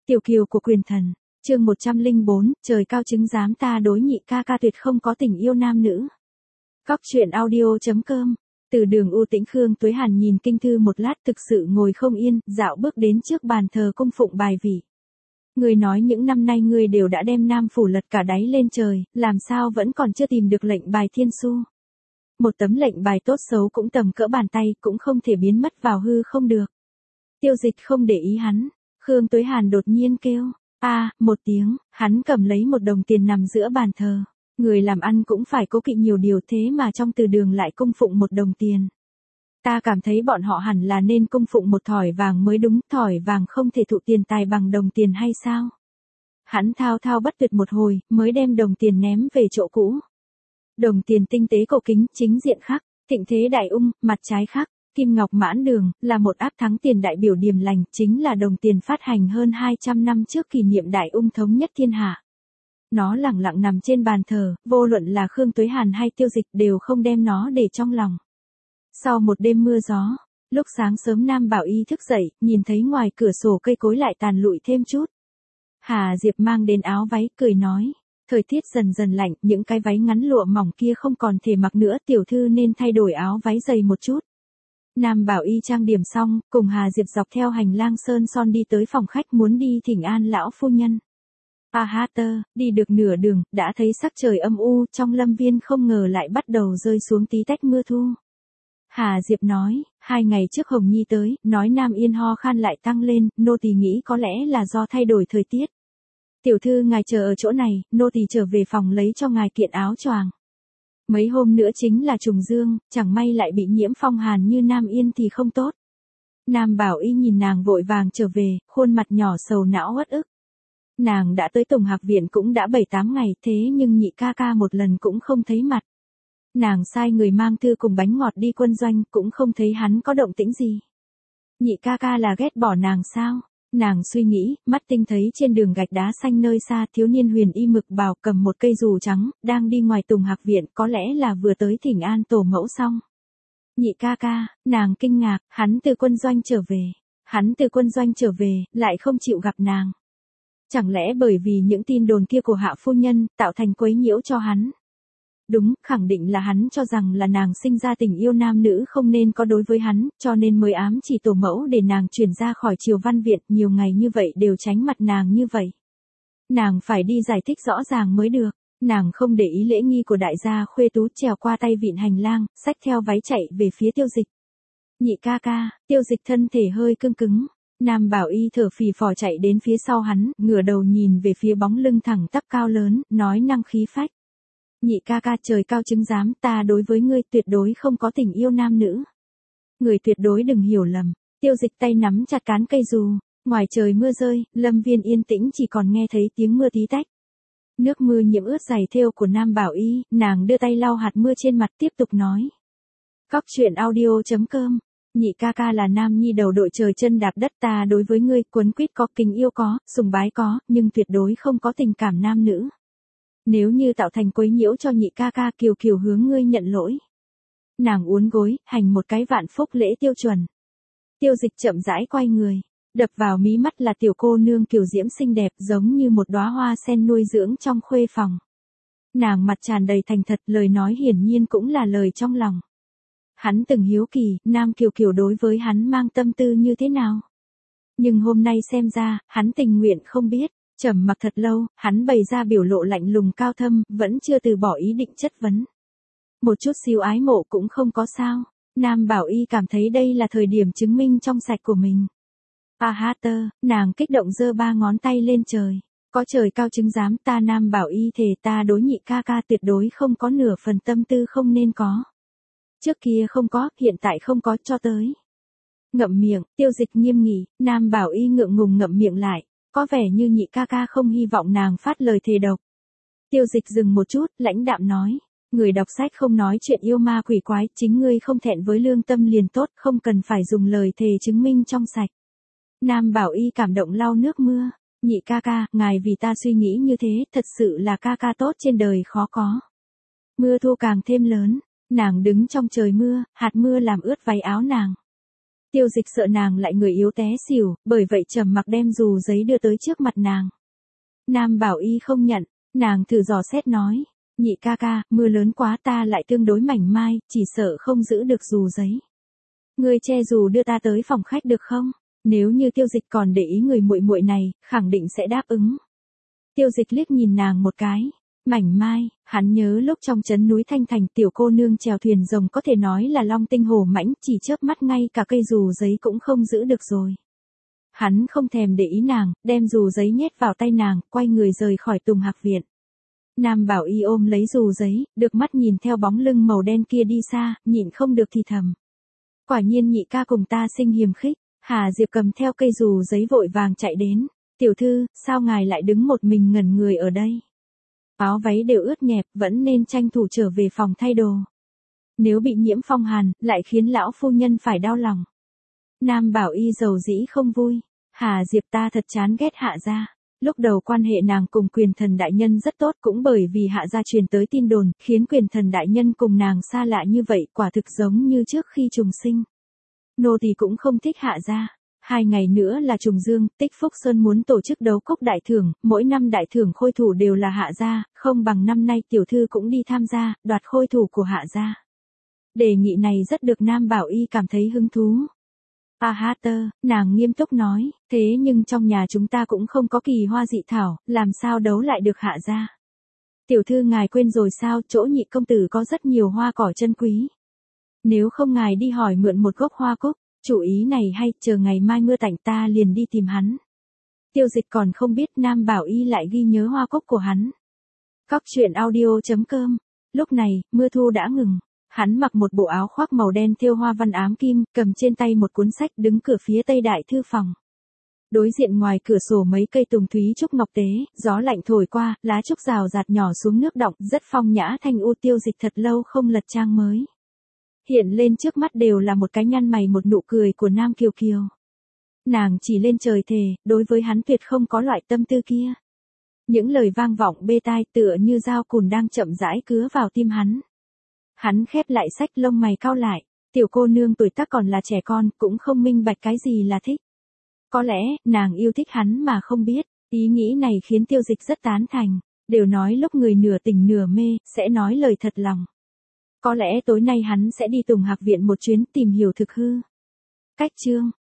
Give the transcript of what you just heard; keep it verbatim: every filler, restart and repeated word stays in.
Tiểu kiều của quyền thần, chương một trăm lẻ bốn, trời cao chứng giám ta đối nhị ca ca tuyệt không có tình yêu nam nữ. Cóc truyện audio.com. Từ đường u tĩnh Khương Tuế Hàn nhìn kinh thư một lát thực sự ngồi không yên, dạo bước đến trước bàn thờ cung phụng bài vị. Người nói những năm nay người đều đã đem Nam Phủ lật cả đáy lên trời, làm sao vẫn còn chưa tìm được lệnh bài thiên xu. Một tấm lệnh bài tốt xấu cũng tầm cỡ bàn tay cũng không thể biến mất vào hư không được. Tiêu Dịch không để ý hắn, Khương Tuế Hàn đột nhiên kêu, a một tiếng, hắn cầm lấy một đồng tiền nằm giữa bàn thờ. Người làm ăn cũng phải cố kỵ nhiều điều thế mà trong từ đường lại cung phụng một đồng tiền. Ta cảm thấy bọn họ hẳn là nên cung phụng một thỏi vàng mới đúng, thỏi vàng không thể thụ tiền tài bằng đồng tiền hay sao? Hắn thao thao bất tuyệt một hồi, mới đem đồng tiền ném về chỗ cũ. Đồng tiền tinh tế cổ kính, chính diện khắc, thịnh thế đại ung, mặt trái khắc, kim ngọc mãn đường, là một áp thắng tiền đại biểu điềm lành, chính là đồng tiền phát hành hơn hai trăm năm trước kỷ niệm đại ung thống nhất thiên hạ. Nó lẳng lặng nằm trên bàn thờ, vô luận là Khương Tuế Hàn hay Tiêu Dịch đều không đem nó để trong lòng. Sau một đêm mưa gió, lúc sáng sớm Nam Bảo Y thức dậy, nhìn thấy ngoài cửa sổ cây cối lại tàn lụi thêm chút. Hà Diệp mang đến áo váy, cười nói, thời tiết dần dần lạnh, những cái váy ngắn lụa mỏng kia không còn thể mặc nữa, tiểu thư nên thay đổi áo váy dày một chút. Nam Bảo Y trang điểm xong, cùng Hà Diệp dọc theo hành lang sơn son đi tới phòng khách muốn đi thỉnh an lão phu nhân. A ha tơ, đi được nửa đường, đã thấy sắc trời âm u, trong lâm viên không ngờ lại bắt đầu rơi xuống tí tách mưa thu. Hà Diệp nói, hai ngày trước Hồng Nhi tới, nói Nam Yên ho khan lại tăng lên, nô tỳ nghĩ có lẽ là do thay đổi thời tiết. Tiểu thư ngài chờ ở chỗ này, nô tỳ trở về phòng lấy cho ngài kiện áo choàng. Mấy hôm nữa chính là trùng dương, chẳng may lại bị nhiễm phong hàn như Nam Yên thì không tốt. Nam Bảo Y nhìn nàng vội vàng trở về, khuôn mặt nhỏ sầu não uất ức. Nàng đã tới Tổng Hạc Viện cũng đã bảy tám ngày thế nhưng nhị ca ca một lần cũng không thấy mặt. Nàng sai người mang thư cùng bánh ngọt đi quân doanh cũng không thấy hắn có động tĩnh gì. Nhị ca ca là ghét bỏ nàng sao? Nàng suy nghĩ, mắt tinh thấy trên đường gạch đá xanh nơi xa thiếu niên huyền y mực bào cầm một cây dù trắng, đang đi ngoài Tùng Hạc Viện có lẽ là vừa tới thỉnh an tổ mẫu xong. Nhị ca ca, nàng kinh ngạc, hắn từ quân doanh trở về. Hắn từ quân doanh trở về, lại không chịu gặp nàng. Chẳng lẽ bởi vì những tin đồn kia của hạ phu nhân, tạo thành quấy nhiễu cho hắn? Đúng, khẳng định là hắn cho rằng là nàng sinh ra tình yêu nam nữ không nên có đối với hắn, cho nên mới ám chỉ tổ mẫu để nàng chuyển ra khỏi Triều Văn Viện, nhiều ngày như vậy đều tránh mặt nàng như vậy. Nàng phải đi giải thích rõ ràng mới được, nàng không để ý lễ nghi của đại gia Khuê Tú trèo qua tay vịn hành lang, xách theo váy chạy về phía Tiêu Dịch. Nhị ca ca, Tiêu Dịch thân thể hơi cứng cứng. Nam Bảo Y thở phì phò chạy đến phía sau hắn, ngửa đầu nhìn về phía bóng lưng thẳng tắp cao lớn, nói năng khí phách. Nhị ca ca trời cao chứng giám ta đối với ngươi tuyệt đối không có tình yêu nam nữ. Người tuyệt đối đừng hiểu lầm. Tiêu Dịch tay nắm chặt cán cây dù, ngoài trời mưa rơi, lâm viên yên tĩnh chỉ còn nghe thấy tiếng mưa tí tách. Nước mưa nhiễm ướt giày thêu của Nam Bảo Y, nàng đưa tay lau hạt mưa trên mặt tiếp tục nói. Cóc truyện audio.com. Nhị ca ca là nam nhi đầu đội trời chân đạp đất ta đối với ngươi quấn quýt có, kính yêu có, sùng bái có, nhưng tuyệt đối không có tình cảm nam nữ. Nếu như tạo thành quấy nhiễu cho nhị ca ca kiều kiều hướng ngươi nhận lỗi. Nàng uốn gối, hành một cái vạn phúc lễ tiêu chuẩn. Tiêu Dịch chậm rãi quay người, đập vào mí mắt là tiểu cô nương kiều diễm xinh đẹp giống như một đóa hoa sen nuôi dưỡng trong khuê phòng. Nàng mặt tràn đầy thành thật, lời nói hiển nhiên cũng là lời trong lòng. Hắn từng hiếu kỳ, Nam Kiều Kiều đối với hắn mang tâm tư như thế nào. Nhưng hôm nay xem ra, hắn tình nguyện không biết, trầm mặc thật lâu, hắn bày ra biểu lộ lạnh lùng cao thâm, vẫn chưa từ bỏ ý định chất vấn. Một chút xíu ái mộ cũng không có sao, Nam Bảo Y cảm thấy đây là thời điểm chứng minh trong sạch của mình. A ha tơ, nàng kích động giơ ba ngón tay lên trời, có trời cao chứng giám ta Nam Bảo Y thề ta đối nhị ca ca tuyệt đối không có nửa phần tâm tư không nên có. Trước kia không có, hiện tại không có, cho tới. Ngậm miệng, Tiêu Dịch nghiêm nghị, Nam Bảo Y ngượng ngùng ngậm miệng lại, có vẻ như nhị ca ca không hy vọng nàng phát lời thề độc. Tiêu Dịch dừng một chút, lãnh đạm nói, người đọc sách không nói chuyện yêu ma quỷ quái, chính ngươi không thẹn với lương tâm liền tốt, không cần phải dùng lời thề chứng minh trong sạch. Nam Bảo Y cảm động lau nước mưa, nhị ca ca, ngài vì ta suy nghĩ như thế, thật sự là ca ca tốt trên đời khó có. Mưa thu càng thêm lớn. Nàng đứng trong trời mưa, hạt mưa làm ướt váy áo nàng. Tiêu Dịch sợ nàng lại người yếu té xỉu, bởi vậy trầm mặc đem dù giấy đưa tới trước mặt nàng. Nam Bảo Y không nhận, nàng thử dò xét nói, nhị ca ca, mưa lớn quá ta lại tương đối mảnh mai, chỉ sợ không giữ được dù giấy. Ngươi che dù đưa ta tới phòng khách được không? Nếu như Tiêu Dịch còn để ý người muội muội này, khẳng định sẽ đáp ứng. Tiêu Dịch liếc nhìn nàng một cái, mảnh mai, hắn nhớ lúc trong trấn núi Thanh Thành tiểu cô nương chèo thuyền rồng có thể nói là long tinh hổ mãnh, chỉ chớp mắt ngay cả cây dù giấy cũng không giữ được rồi. Hắn không thèm để ý nàng, đem dù giấy nhét vào tay nàng, quay người rời khỏi Tùng Hạc Viện. Nam Bảo Y ôm lấy dù giấy, được mắt nhìn theo bóng lưng màu đen kia đi xa, nhịn không được thì thầm. Quả nhiên nhị ca cùng ta sinh hiềm khích. Hà Diệp cầm theo cây dù giấy vội vàng chạy đến. Tiểu thư, sao ngài lại đứng một mình ngẩn người ở đây? Áo váy đều ướt nhẹp, vẫn nên tranh thủ trở về phòng thay đồ. Nếu bị nhiễm phong hàn, lại khiến lão phu nhân phải đau lòng. Nam Bảo Y dầu dĩ không vui. Hà Diệp ta thật chán ghét Hạ gia. Lúc đầu quan hệ nàng cùng Quyền Thần đại nhân rất tốt, cũng bởi vì Hạ gia truyền tới tin đồn, khiến Quyền Thần đại nhân cùng nàng xa lạ như vậy, quả thực giống như trước khi trùng sinh. Nô tỳ cũng không thích Hạ gia. Hai ngày nữa là trùng dương, Tích Phúc Sơn muốn tổ chức đấu cốc đại thưởng, mỗi năm đại thưởng khôi thủ đều là Hạ gia, không bằng năm nay tiểu thư cũng đi tham gia, đoạt khôi thủ của Hạ gia. Đề nghị này rất được Nam Bảo Y cảm thấy hứng thú. A ha tơ, nàng nghiêm túc nói, thế nhưng trong nhà chúng ta cũng không có kỳ hoa dị thảo, làm sao đấu lại được Hạ gia. Tiểu thư ngài quên rồi sao, chỗ nhị công tử có rất nhiều hoa cỏ chân quý. Nếu không ngài đi hỏi mượn một gốc hoa cúc, chủ ý này hay, chờ ngày mai mưa tạnh ta liền đi tìm hắn. Tiêu Dịch còn không biết Nam Bảo Y lại ghi nhớ hoa cúc của hắn. Cóc truyện audio chấm com. Lúc này, mưa thu đã ngừng. Hắn mặc một bộ áo khoác màu đen thêu hoa văn ám kim, cầm trên tay một cuốn sách đứng cửa phía tây đại thư phòng. Đối diện ngoài cửa sổ mấy cây tùng thúy trúc ngọc tế, gió lạnh thổi qua, lá trúc rào rạt nhỏ xuống nước đọng, rất phong nhã thanh u. Tiêu Dịch thật lâu không lật trang mới. Hiện lên trước mắt đều là một cái nhăn mày một nụ cười của Nam Kiều Kiều. Nàng chỉ lên trời thề, đối với hắn tuyệt không có loại tâm tư kia. Những lời vang vọng bê tai tựa như dao cùn đang chậm rãi cứa vào tim hắn. Hắn khép lại sách, lông mày cau lại, tiểu cô nương tuổi tác còn là trẻ con, cũng không minh bạch cái gì là thích. Có lẽ, nàng yêu thích hắn mà không biết, ý nghĩ này khiến Tiêu Dịch rất tán thành, đều nói lúc người nửa tỉnh nửa mê, sẽ nói lời thật lòng. Có lẽ tối nay hắn sẽ đi Tùng Hạc Viện một chuyến tìm hiểu thực hư. Cách chương